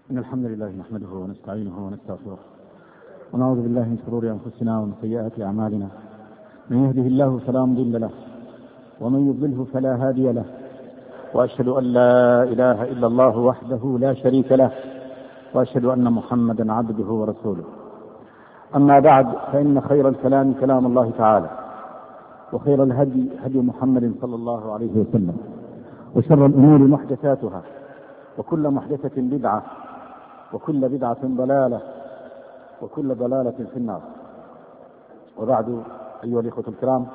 إن الحمد لله نحمده ونستعينه ونستغفره ونعوذ بالله من شرور أنفسنا ومن سيئات أعمالنا. من يهده الله فلا مضل له ومن يضلله فلا هادي له، وأشهد أن لا إله إلا الله وحده لا شريك له، وأشهد أن محمدا عبده ورسوله. أما بعد، فإن خير الكلام كلام الله تعالى، وخير الهدي هدي محمد صلى الله عليه وسلم، وشر الأمور محدثاتها، وكل محدثة بدعة، وكل بدعة ضلالة، وكل ضلالة في النار. وبعد، أيها الإخوة الكرام،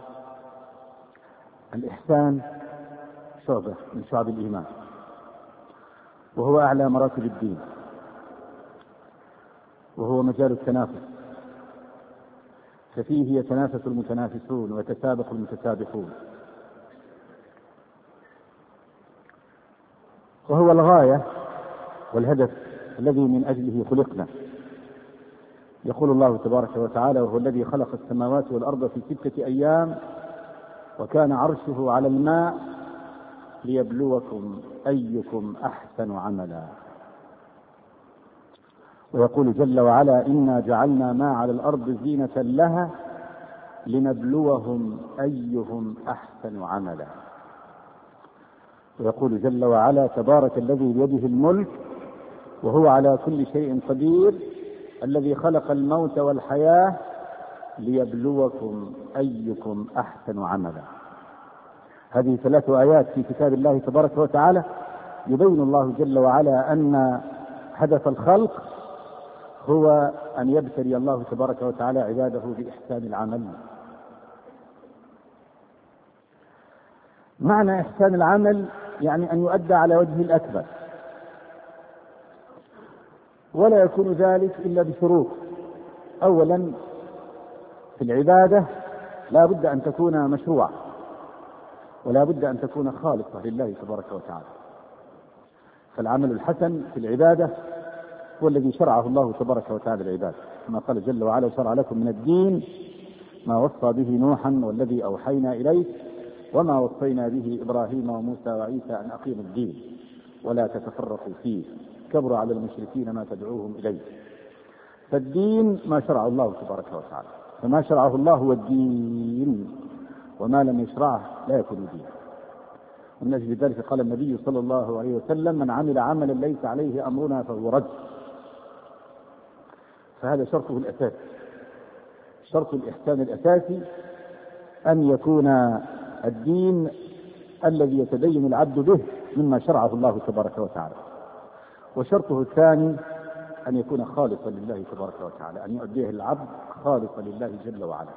الإحسان شعبة من شعب الإيمان، وهو أعلى مراتب الدين، وهو مجال التنافس، ففيه يتنافس المتنافسون ويتسابق المتسابقون، وهو الغاية والهدف الذي من أجله خلقنا. يقول الله تبارك وتعالى: وهو الذي خلق السماوات والأرض في 6 أيام وكان عرشه على الماء ليبلوكم أيكم أحسن عملا. ويقول جل وعلا: إنا جعلنا ما على الأرض زينة لها لنبلوهم أيهم أحسن عملا. ويقول جل وعلا: تبارك الذي بيده الملك وهو على كل شيء قدير الذي خلق الموت والحياة ليبلوكم أيكم أحسن عملا. هذه 3 آيات في كتاب الله تبارك وتعالى يبين الله جل وعلا أن هدف الخلق هو أن يبتلي الله تبارك وتعالى عباده بإحسان العمل. معنى إحسان العمل يعني أن يؤدى على وجه الأكبر، ولا يكون ذلك إلا بشروط. أولا، في العبادة لا بد أن تكون مشروعة، ولا بد أن تكون خالصة لله تبارك وتعالى. فالعمل الحسن في العبادة هو الذي شرعه الله تبارك وتعالى العباد، كما قال جل وعلا: شرع لكم من الدين ما وصى به نوحا والذي أوحينا إليك وما وصينا به إبراهيم وموسى وعيسى أن أقيموا الدين ولا تتفرقوا فيه كبر على المشركين ما تدعوهم إليه. فالدين ما شرعه الله تبارك وتعالى، فما شرعه الله هو الدين، وما لم يشرعه لا يكون دين. ومن أجل ذلك قال النبي صلى الله عليه وسلم: من عمل عملا ليس عليه أمرنا فهو رد. فهذا شرطه الأساسي، شرط الإحسان الأساسي أن يكون الدين الذي يتدين العبد به مما شرعه الله تبارك وتعالى. وشرطه الثاني أن يكون خالصا لله تبارك وتعالى، أن يؤديه العبد خالصا لله جل وعلا.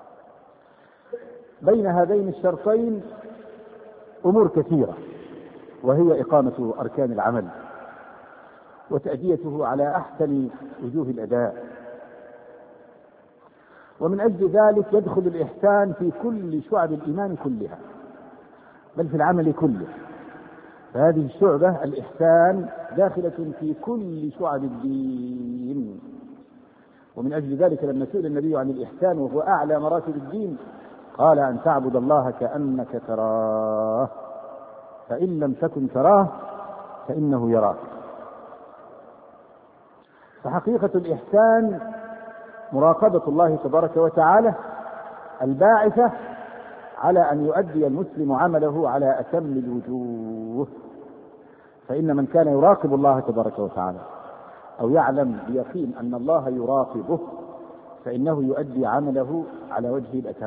بين هذين الشرطين أمور كثيرة، وهي إقامة أركان العمل وتأديته على أحسن وجوه الأداء. ومن أجل ذلك يدخل الإحسان في كل شعب الإيمان كلها، بل في العمل كله. فهذه الشعبة الإحسان داخلة في كل شعب الدين. ومن أجل ذلك لما سئل النبي عن الإحسان وهو أعلى مراتب الدين قال: أن تعبد الله كأنك تراه فإن لم تكن تراه فإنه يراك. فحقيقة الإحسان مراقبة الله تبارك وتعالى الباعثة على أن يؤدي المسلم عمله على أتم الوجوه. فإن من كان يراقب الله تبارك وتعالى أو يعلم بيقين أن الله يراقبه فإنه يؤدي عمله على وجه الأتم.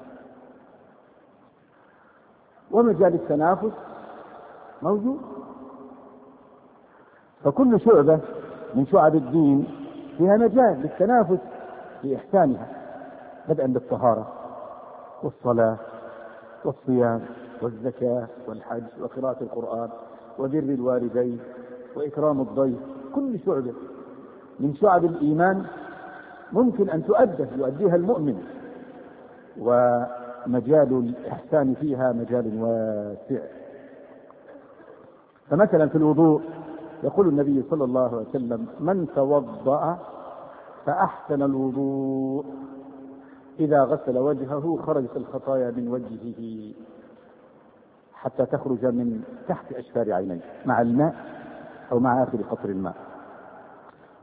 ومجال التنافس موجود، فكل شعبة من شعب الدين فيها مجال للتنافس في إحسانها، بدءا بالطهارة والصلاة والصيام والزكاة والحج وقراءة القرآن وبر الوالدين وإكرام الضيف. كل شعبة من شعب الإيمان ممكن أن يؤديها المؤمن، ومجال الإحسان فيها مجال واسع. فمثلا في الوضوء يقول النبي صلى الله عليه وسلم: من توضأ فأحسن الوضوء إذا غسل وجهه خرجت الخطايا من وجهه حتى تخرج من تحت أشفار عينيه مع الماء أو مع آخر قطر الماء.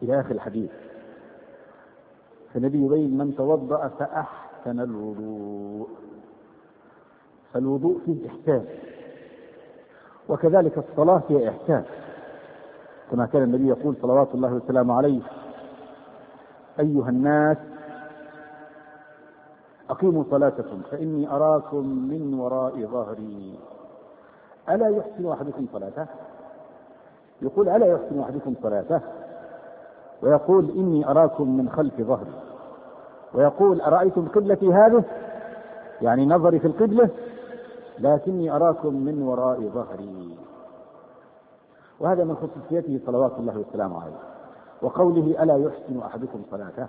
إلى آخر الحديث. فالنبي يبين من توضأ فأحسن الوضوء، فالوضوء فيه إحسان، وكذلك الصلاة فيها إحسان، كما كان النبي يقول صلوات الله وسلامه عليه: أيها الناس أقيموا صلاتكم فإني أراكم من وراء ظهري. ألا يحسن أحدكم صلاته؟ يقول: ألا يحسن أحدكم صلاته؟ ويقول: إني أراكم من خلف ظهري. ويقول: أرأيتم قبلتي هذه، يعني نظري في القبلة، لكني أراكم من وراء ظهري. وهذا من خصوصيته صلوات الله والسلام عليه. وقوله: ألا يحسن أحدكم صلاته،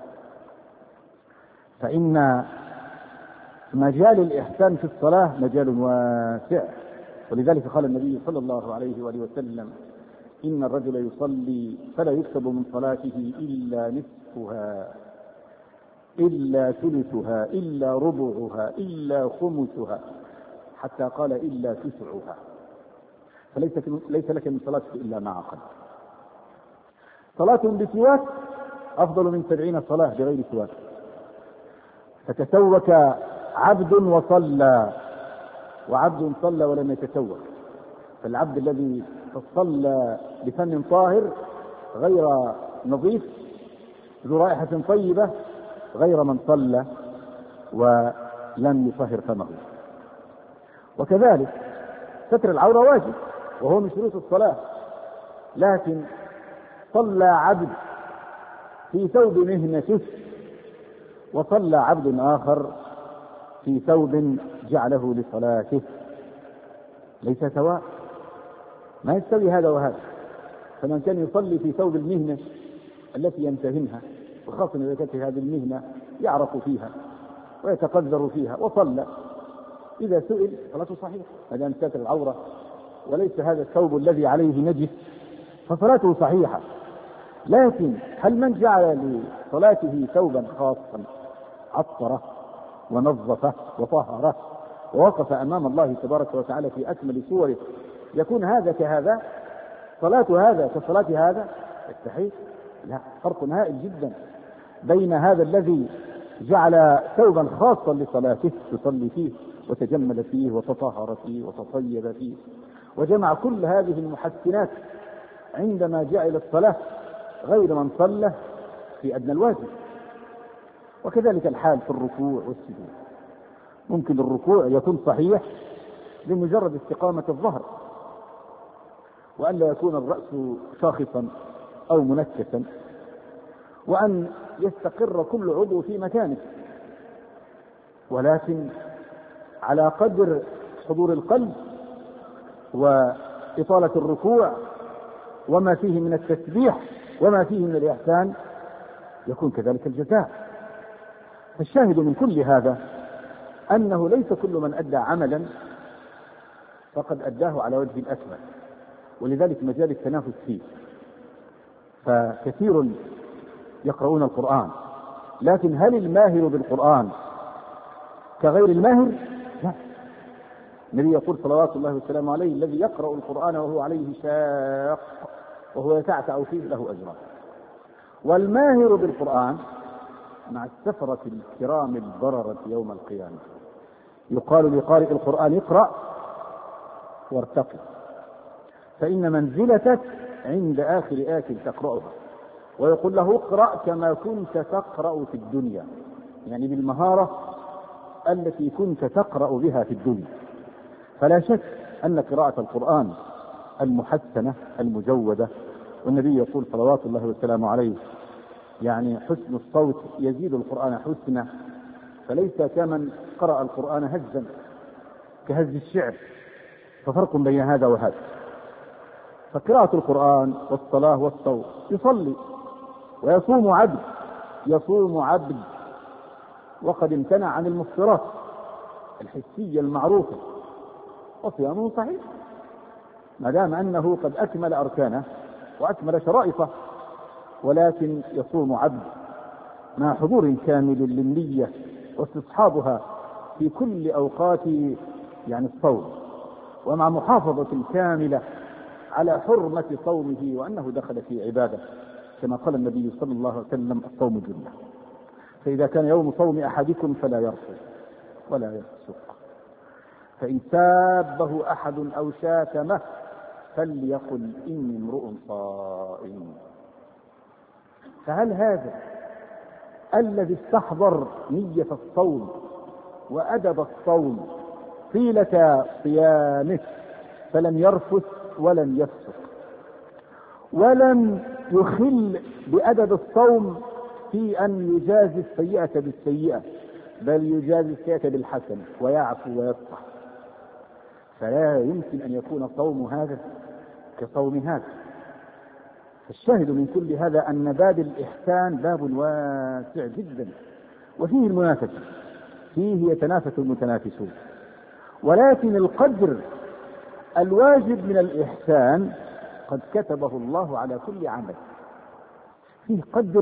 فإن مجال الإحسان في الصلاة مجال واسع، ولذلك قال النبي صلى الله عليه وآله وسلم: إن الرجل يصلي فلا يكتب من صلاته إلا نصفها، إلا ثلثها، إلا ربعها، إلا خمسها، حتى قال: إلا تسعها. فليس لك من صلاتك إلا ما عقل. صلاة بسواك أفضل من 70 صلاة بغير سواك. فتسوك عبد وصلى، وعبد صلى ولم يتسوك. فالعبد الذي صلى بفم طاهر غير نظيف ذو رائحة طيبة غير من صلى ولم يطهر فمه. وكذلك ستر العورة واجب وهو من شروط الصلاة، لكن صلى عبد في ثوب مهنته وصلى عبد آخر في ثوب جعله لصلاته، ليس سواء، ما يستوي هذا وهذا. فمن كان يصلي في ثوب المهنة التي يمتهنها، وخاصة إذا كانت هذه المهنة يعرف فيها ويتقذر فيها وصلى، إذا سئل صلاته صحيحة ما دام ساتر العورة وليس هذا الثوب الذي عليه نجس، فصلاته صحيحة. لكن هل من جعل لصلاته ثوبا خاصا عطره ونظفه وطهره ووقف أمام الله تبارك وتعالى في أكمل صوره، يكون هذا كهذا؟ صلاة هذا كصلاة هذا؟ يستحيل. لا، فرق هائل جدا بين هذا الذي جعل ثوبا خاصا لصلاته تصلي فيه وتجمل فيه وتطهر فيه وتطيب فيه وجمع كل هذه المحسنات عندما جعل الصلاة، غير من صلى في أدنى الواجب. وكذلك الحال في الركوع والسجود. ممكن الركوع يكون صحيح بمجرد استقامة الظهر، وأن لا يكون الرأس شاخصا أو منكسا، وأن يستقر كل عضو في مكانه، ولكن على قدر حضور القلب وإطالة الركوع وما فيه من التسبيح وما فيه من الإحسان يكون كذلك الجزاء. فالشاهد من كل هذا أنه ليس كل من أدى عملا فقد أداه على وجه الأكمل، ولذلك مجال التنافس فيه. فكثير يقرؤون القرآن، لكن هل الماهر بالقرآن كغير الماهر؟ لا. النبي يقول صلوات الله والسلام عليه: الذي يقرأ القرآن وهو عليه شاق وهو يتعتع فيه له أجران. والماهر بالقرآن مع السفرة الكرام البررة يوم القيامة يقال لقارئ القرآن: اقرأ وارتقي، فإن منزلتك عند آخر آية تقرأها. ويقول له: اقرأ كما كنت تقرأ في الدنيا، يعني بالمهارة التي كنت تقرأ بها في الدنيا. فلا شك أن قراءة القرآن المحسنة المجودة، والنبي يقول صلوات الله والسلام عليه: يعني حسن الصوت يزيد القرآن حسنا، فليس كمن قرأ القرآن هزا كهز الشعر، ففرق بين هذا وهذا. فقراءة القرآن والصلاة والصوم، يصلي ويصوم عبد، يصوم عبد وقد امتنع عن المفطرات الحسية المعروفة، وصيامه صحيح ما دام أنه قد أكمل أركانه وأكمل شرائطه، ولكن يصوم عبد مع حضور كامل للنية واستصحابها في كل أوقات يعني الصوم، ومع محافظة كاملة على حرمة صومه وأنه دخل في عبادة. كما قال النبي صلى الله عليه وسلم: الصوم جنة، فإذا كان يوم صوم أحدكم فلا يرفث ولا يفسق، فإن سابه أحد أو شاتمه فليقل: إني امرؤ صائم. فهل هذا الذي استحضر نية الصوم وأدب الصوم طيلة صيامه فلم يرفث ولم يفسق ولم يخل بأدب الصوم في أن يجازي السيئة بالسيئة، بل يجازي السيئة بالحسن ويعفو ويصفح، فلا يمكن أن يكون صوم هذا كصوم هذا. فالشاهد من كل هذا أن باب الإحسان باب واسع جدا، وفيه المنافسة، فيه يتنافس المتنافسون، ولكن القدر الواجب من الإحسان قد كتبه الله على كل عمل. فيه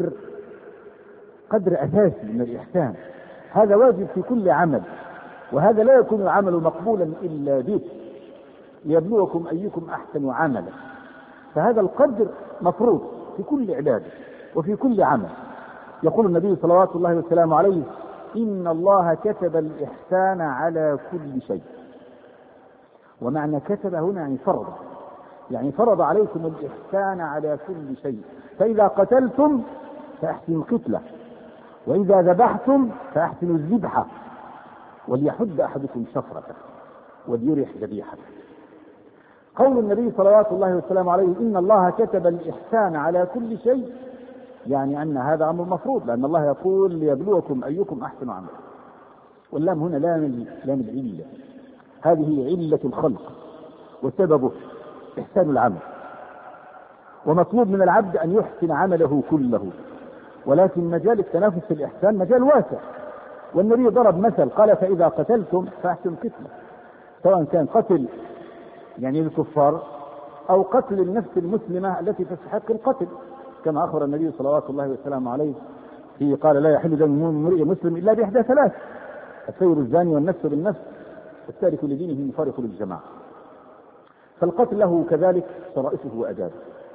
قدر أساسي من الإحسان، هذا واجب في كل عمل، وهذا لا يكون العمل مقبولا إلا به، ليبلوكم أيكم أحسن عملا. فهذا القدر مفروض في كل عبادة وفي كل عمل. يقول النبي صلوات الله وسلامه عليه: إن الله كتب الإحسان على كل شيء. ومعنى كتب هنا يعني فرض عليكم الإحسان على كل شيء. فإذا قتلتم فأحسنوا القتلة، وإذا ذبحتم فأحسنوا الذبحة، وليحد أحدكم شفرته وليرح ذبيحته. قول النبي صلوات الله وسلامه عليه: إن الله كتب الإحسان على كل شيء، يعني أن هذا أمر مفروض، لأن الله يقول: ليبلوكم أيكم أحسن عملا. واللام هنا لام العلة، هذه علة الخلق وسببه إحسان العمل، ومطلوب من العبد أن يحسن عمله كله، ولكن مجال التنافس في الإحسان مجال واسع. والنبي ضرب مثل قال: فإذا قتلتم فأحسنوا القتلة، سواء كان قتل يعني الكفار أو قتل النفس المسلمة التي تستحق القتل، كما أخبر النبي صلوات الله وسلامه عليه في قال: لا يحل دم امرئ مسلم إلا بإحدى ثلاث: السير الزاني والنفس بالنفس والتارك لدينه المفارق للجماعة. فالقتل له كذلك شرائطه وأدابه.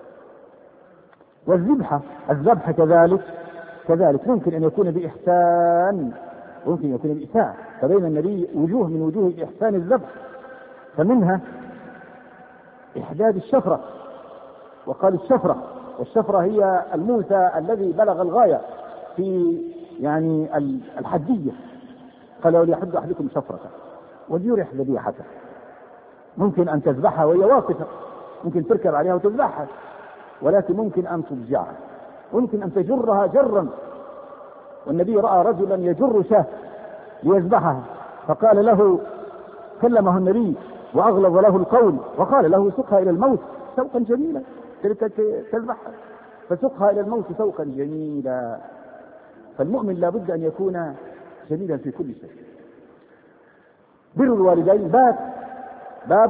والذبح كذلك ممكن أن يكون بإحسان وممكن أن يكون بإساءة، فبين النبي وجوه من وجوه الإحسان الذبح، فمنها إحداد الشفرة، وقال الشفرة، والشفرة هي الموسى الذي بلغ الغاية في يعني الحدية، قال: وليحد أحدكم شفرته وليرح ذبيحته. ممكن أن تذبحها وهي واقفة، ممكن تركب عليها وتذبحها، ولكن ممكن أن تضجعها، ممكن أن تجرها جرا. والنبي رأى رجلا يجر شاة ليذبحها، فقال له، كلمه النبي وأغلظ له القول وقال له: سقها إلى الموت سوقا جميلا، تذبحها فسقها إلى الموت سوقا جميلا. فالمؤمن لا بد أن يكون جميلا في كل شيء. بر الوالدين باب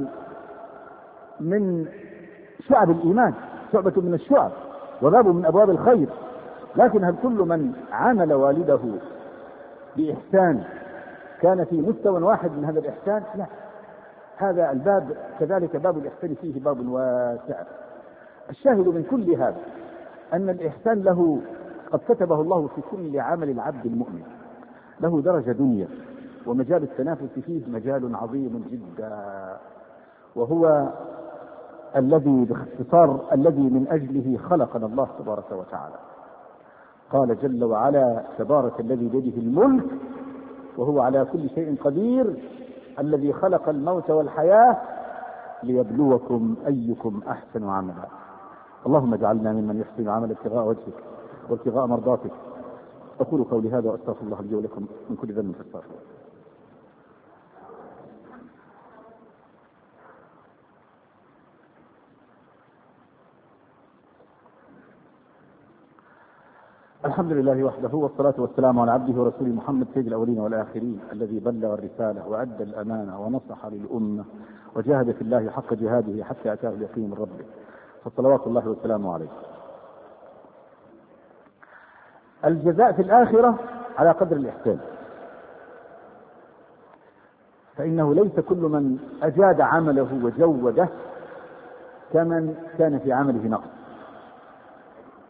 من شعب الإيمان، شعبة من الشعب، وباب من أبواب الخير. لكن هل كل من عامل والده بإحسان كان في مستوى واحد من هذا الإحسان؟ لا، هذا الباب كذلك باب الإحسان فيه باب واسع. الشاهد من كل هذا أن الإحسان له قد كتبه الله في كل عمل العبد المؤمن، له درجة دنيا، ومجال التنافس فيه مجال عظيم جدا، وهو الذي باختصار الذي من أجله خلقنا الله تبارك وتعالى. قال جل وعلا: تبارك الذي بيده الملك وهو على كل شيء قدير، الذي خلق الموت والحياة ليبلوكم أيكم أحسن عملا. اللهم اجعلنا ممن يحسن عمل ابتغاء وجهك وابتغاء مرضاتك. أقول قولي هذا وأستغفر الله لي ولكم من كل ذنب فاستغفروه. الحمد لله وحده، والصلاة والسلام على عبده ورسوله محمد سيد الأولين والآخرين، الذي بلغ الرسالة وأدى الأمانة ونصح للأمة وجاهد في الله حق جهاده حتى أتاه اليقين من ربه، فصلوات الله وسلامه عليه. الجزاء في الآخرة على قدر الإحسان، فإنه ليس كل من أجاد عمله وجوده كمن كان في عمله نقص.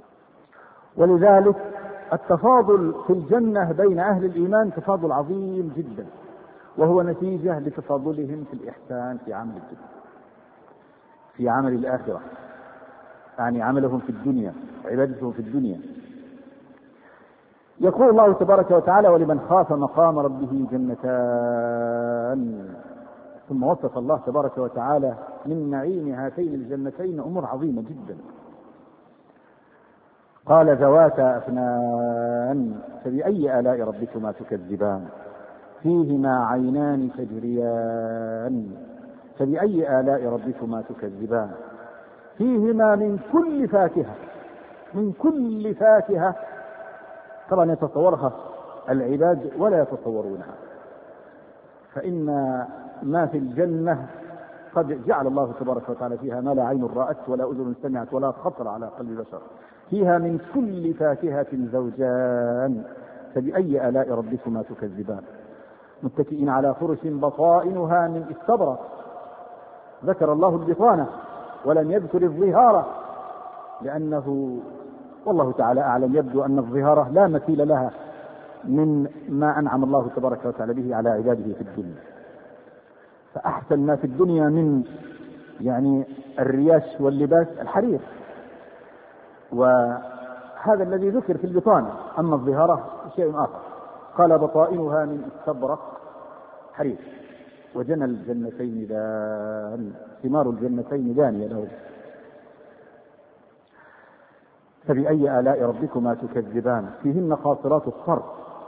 ولذلك التفاضل في الجنة بين أهل الإيمان تفاضل عظيم جدا، وهو نتيجة لتفاضلهم في الإحسان في عمل الدنيا، في عمل الآخرة، يعني عملهم في الدنيا، عبادتهم في الدنيا. يقول الله تبارك وتعالى: ولمن خاف مقام ربه جنتان. ثم وصف الله تبارك وتعالى من نعيم هاتين الجنتين أمور عظيمة جدا. قال: ذواتا أفنان فبأي آلاء ربكما تكذبان فيهما عينان تجريان فبأي آلاء ربكما تكذبان فيهما من كل فاكهة، من كل فاكهة. طبعا يتصورها العباد ولا يتصورونها، فإن ما في الجنة قد جعل الله تبارك وتعالى فيها ما لا عين رأت ولا أذن سمعت ولا خطر على قلب بشر. فيها من كل فاكهة زوجان فبأي آلاء ربكما تكذبان متكئين على فرش بطائنها من استبرق. ذكر الله البطانة ولم يذكر الظهارة، لأنه والله تعالى أعلم يبدو أن الظهارة لا مثيل لها من ما أنعم الله تبارك وتعالى به على عباده في الدنيا. فأحسن ما في الدنيا من يعني الرياش واللباس الحرير، وهذا الذي ذكر في البطانة. أما الظهارة شيء آخر. قال: بطائنها من استبرق حرير وجنى الجنتين دان، ثمار الجنتين دانية له. فبأي آلاء ربكما تكذبان فيهن قاصرات الطرف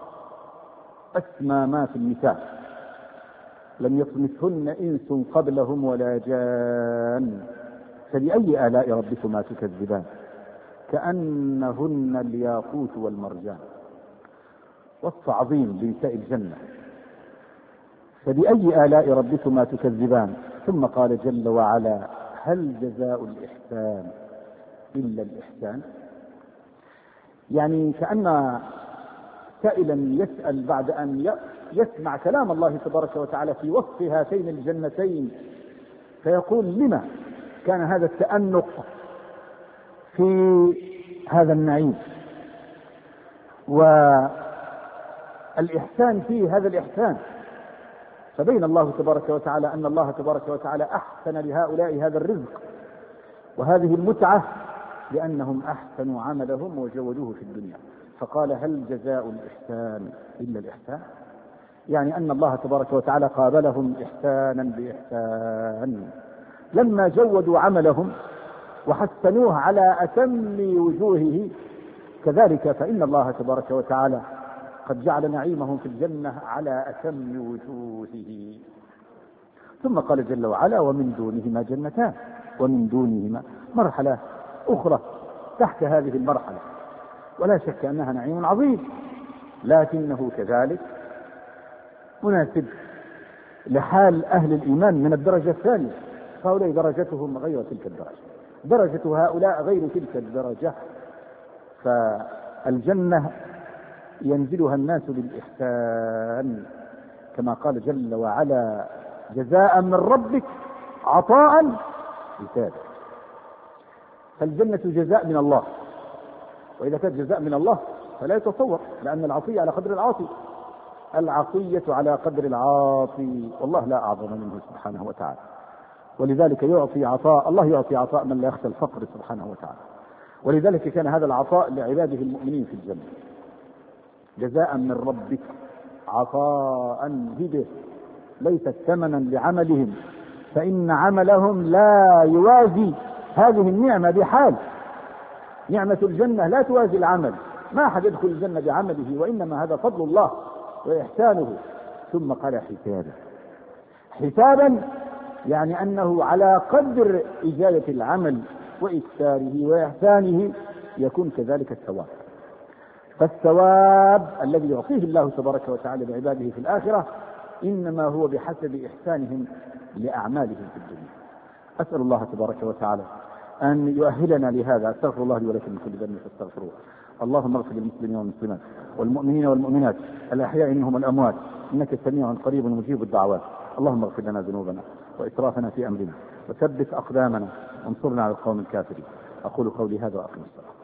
أسمى ما في النساء لم يطمثهن إنس قبلهم ولا جان فبأي آلاء ربكما تكذبان كأنهن الياقوت والمرجان. وصف عظيم بنساء الجنة. فبأي آلاء ربكما تكذبان. ثم قال جل وعلا: هل جزاء الإحسان إلا الإحسان؟ يعني كأن سائلا يسأل بعد أن يسمع كلام الله تبارك وتعالى في وصف هاتين الجنتين، فيقول: لما كان هذا التأنق في هذا النعيم والإحسان فيه هذا الإحسان؟ فبين الله تبارك وتعالى أن الله تبارك وتعالى أحسن لهؤلاء هذا الرزق وهذه المتعة لأنهم أحسنوا عملهم وجودوه في الدنيا. فقال: هل جزاء الإحسان إلا الإحسان؟ يعني أن الله تبارك وتعالى قابلهم إحسانا بإحسان لما جودوا عملهم وحسنوه على أتم وجوهه. كذلك فإن الله تبارك وتعالى قد جعل نعيمهم في الجنة على أتم وجوهه. ثم قال جل وعلا: ومن دونهما جنتان. ومن دونهما مرحلة أخرى تحت هذه المرحلة، ولا شك أنها نعيم عظيم، لكنه كذلك مناسب لحال أهل الإيمان من الدرجة الثانية. فهؤلاء درجتهم غير تلك الدرجة، درجة هؤلاء غير تلك الدرجة. فالجنة ينزلها الناس بالإحسان كما قال جل وعلا: جزاء من ربك عطاء حسابا. فالجنة جزاء من الله، وإذا كانت جزاء من الله فلا يتصور، لأن العطية على قدر العاطي، العطية على قدر العاطي، والله لا أعظم منه سبحانه وتعالى. ولذلك يعطي عطاء، الله يعطي عطاء من لا يخشى الفقر سبحانه وتعالى. ولذلك كان هذا العطاء لعباده المؤمنين في الجنة. جزاء من ربك عطاء هبه، ليست ثمنا لعملهم، فإن عملهم لا يوازي هذه النعمة بحال. نعمة الجنة لا توازي العمل، ما أحد يدخل الجنة بعمله، وإنما هذا فضل الله وإحسانه. ثم قال: حسابا. حسابا يعني أنه على قدر إجابة العمل وإكثاره وإحسانه يكون كذلك الثواب. فالثواب الذي يعطيه الله تبارك وتعالى لعباده في الآخرة إنما هو بحسب إحسانهم لأعمالهم في الدنيا. أسأل الله تبارك وتعالى أن يؤهلنا لهذا. أستغفر الله لي ولكم من كل ذنب فاستغفروه. اللهم اغفر للمسلمين والمسلمات والمؤمنين والمؤمنات الأحياء منهم والأموات، إنك سميع قريب مجيب الدعوات. اللهم اغفر لنا ذنوبنا وإسرافنا في أمرنا وثبت أقدامنا وانصرنا على القوم الكافرين. أقول قولي هذا وأقم الصلاة.